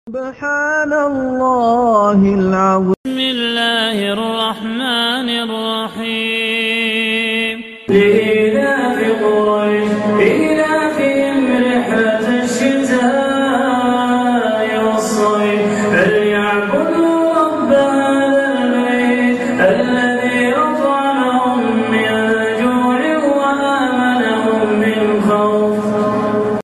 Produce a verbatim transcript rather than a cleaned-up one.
سبحان الله العظيم. بسم الله الرحمن الرحيم. لإيلاف قريش إيلافهم رحلة الشتاء والصيف فليعبدوا رب هذا البيت الذي